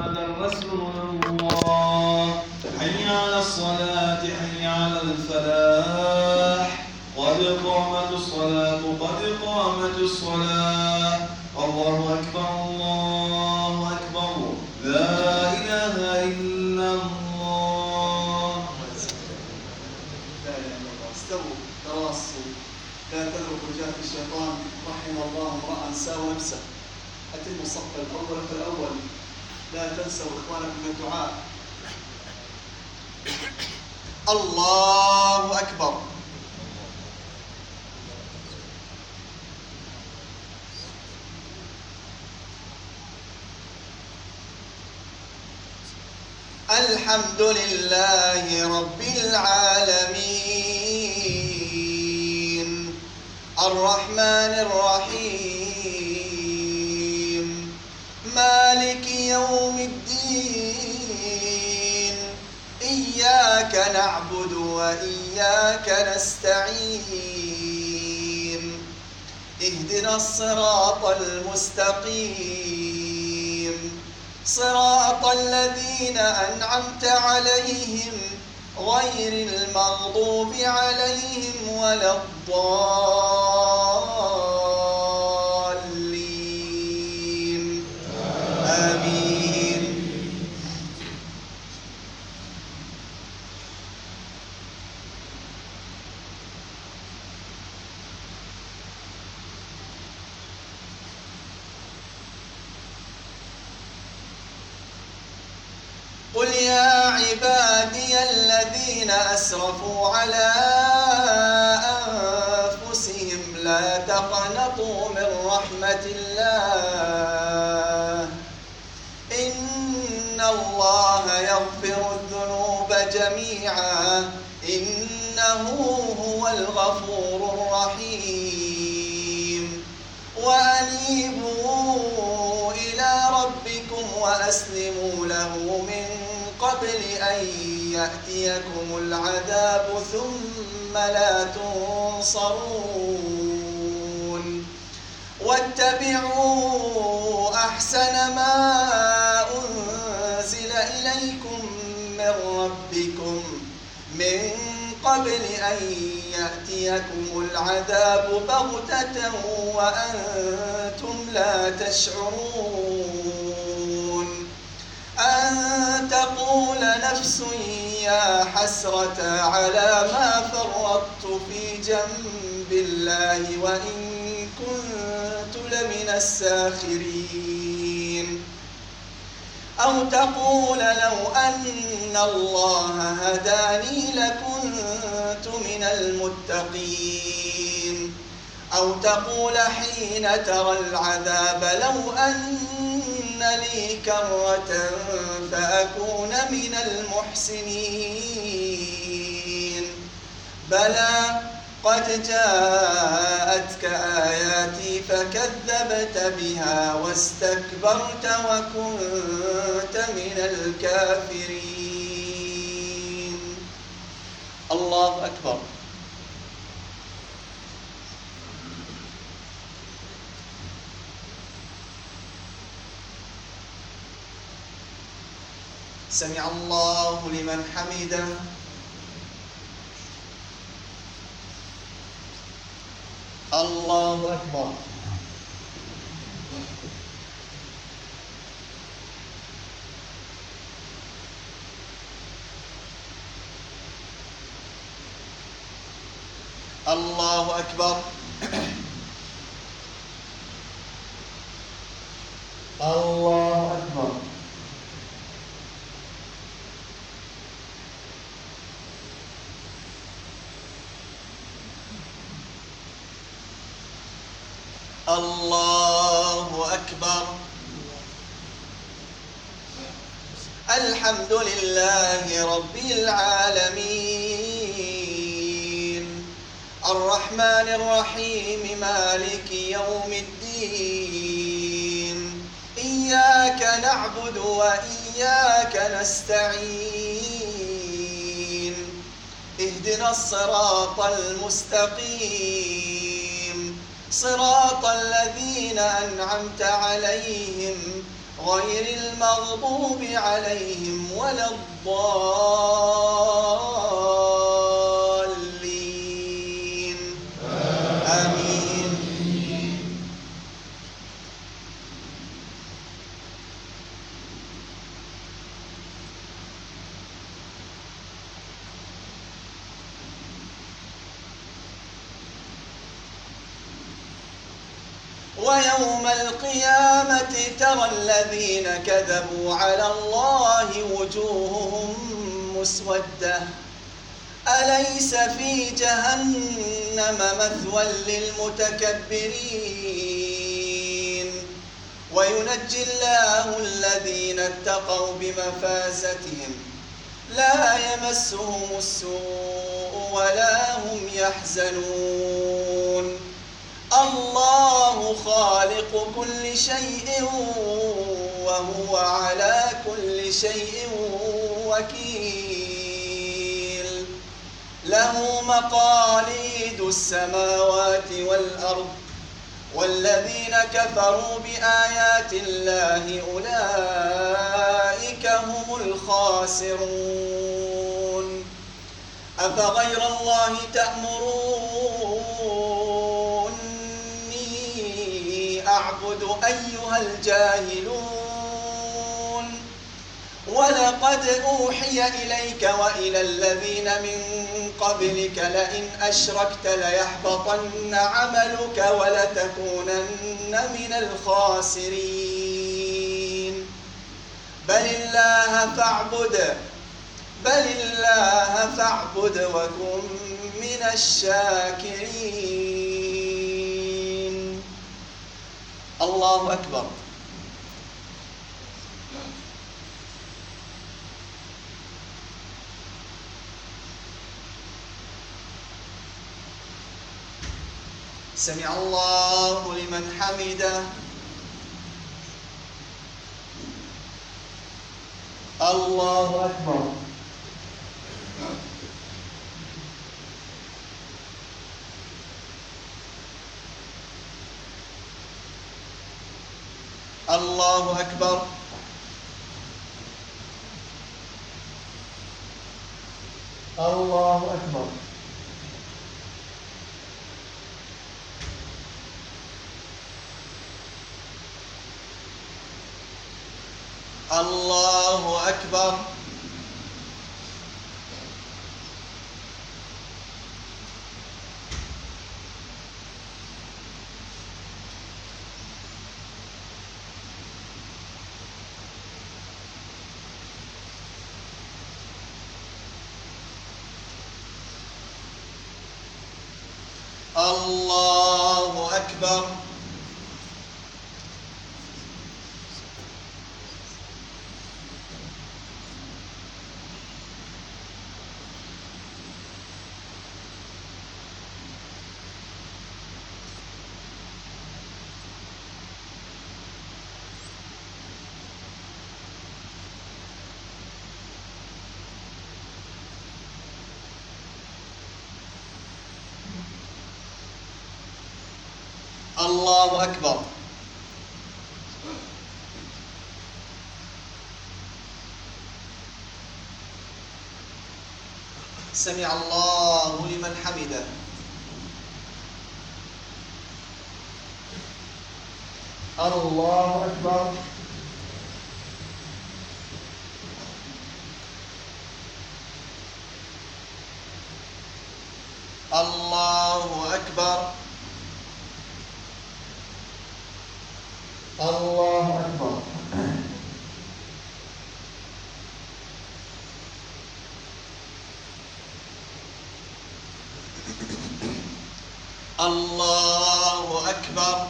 محمدا رسول الله. حي على الصلاة حي على الفلاح. قد قامت الصلاة قد قامت الصلاة. الله أكبر الله أكبر. لا إله إلا الله. لا إله إلا الله. استووا تراصوا لا تذروا جهة الشيطان. رحم الله امرأ ساوى نفسه. أتموا الصف الأول فالأول. لا تنسوا إخوانكم من الدعاء. الله أكبر. الحمد لله رب العالمين الرحمن الرحيم مالك يوم الدين إياك نعبد وإياك نستعين اهدنا الصراط المستقيم صراط الذين أنعمت عليهم غير المغضوب عليهم ولا الضالين آمين. قل يا عبادي الذين أسرفوا على أنفسهم لا تقنطوا من رحمة الله إن الله يغفر الذنوب جميعا إنه هو الغفور الرحيم. وأنيبوا إلى ربكم وأسلموا له من قبل أن يأتيكم العذاب ثم لا تنصرون. واتبعوا أحسن ما أنزل إليكم من ربكم من قبل أن يأتيكم العذاب بغتة وأنتم لا تشعرون. أن تقول نفس يا حسرة على ما فرطت في جنب الله وإن كنت لمن الساخرين. أو تقول لو أن الله هداني لكنت من المتقين. أو تقول حين ترى العذاب لو أن لي كرة فأكون من المحسنين. بلى قد جاءتك آياتي فكذبت بها واستكبرت وكنت من الكافرين. الله أكبر. سمع الله لمن حمده. الله أكبر. الله أكبر. الله أكبر. الله أكبر. الحمد لله رب العالمين الرحمن الرحيم مالك يوم الدين إياك نعبد وإياك نستعين اهدنا الصراط المستقيم صراط الذين أنعمت عليهم غير المغضوب عليهم ولا الضالين آمين. ويوم القيامة ترى الذين كذبوا على الله وجوههم مسودة أليس في جهنم مثوى للمتكبرين وينجي الله الذين اتقوا بمفازتهم لا يمسهم السوء ولا هم يحزنون الله خالق كل شيء وهو على كل شيء وكيل له مقاليد السماوات والأرض والذين كفروا بآيات الله أولئك هم الخاسرون أفغير الله تأمروني أعبد أيها الجاهلون ولقد أوحي إليك وإلى الذين من قبلك لئن أشركت ليحبطن عملك ولتكونن من الخاسرين بل الله فاعبد وكن من الشاكرين. الله أكبر. سمع الله لمن حمده. الله أكبر. الله أكبر. الله أكبر. الله أكبر. الله أكبر. الله أكبر. سمع الله لمن حمده. الله أكبر. الله أكبر. الله أكبر. الله أكبر.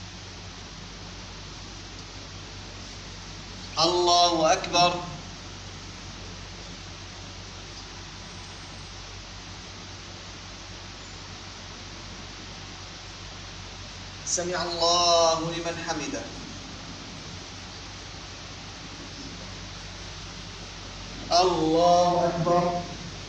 الله أكبر. سمع الله لمن حمده. الله أكبر.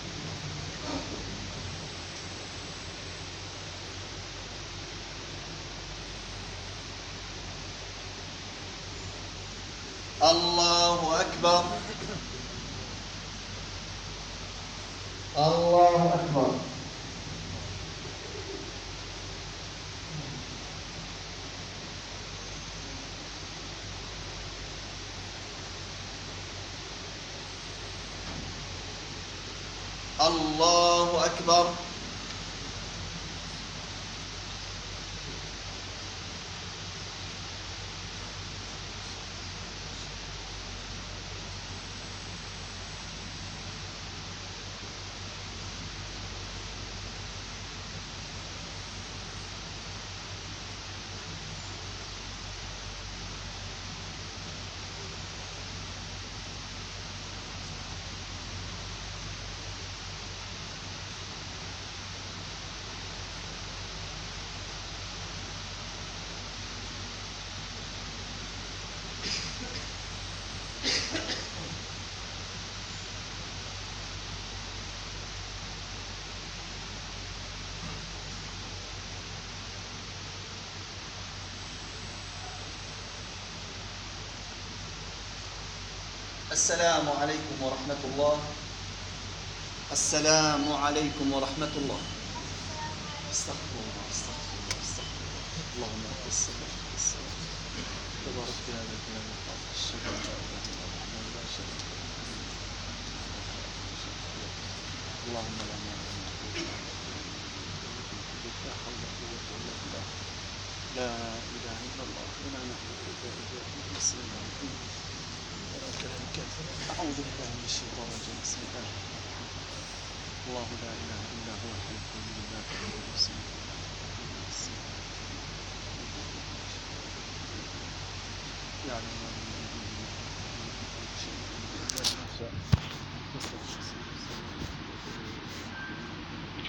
الله أكبر. الله أكبر. الله أكبر. السلام عليكم ورحمة الله. السلام عليكم ورحمة الله. استغفر الله استغفر الله استغفر الله. اللهم لك السلام السلام. تبارك يا ذا الجلال والإكرام. أشهد أن لا إله إلا الله وحده لا شريك له. اللهم لا مانع لما أعطيت لا حول ولا قوة إلا بالله. لا إله إلا الله. إنا نحمدك وإياك نستعين. أعوذ بالله من الشيطان الرجيم. بسم الله الرحمن الرحيم. الله لا إله إلا هو الحي القيوم لا تأخذه سنة ولا نوم. يعلم ما بين أيديهم وما خلفهم ولا شيء إلا ما شاء.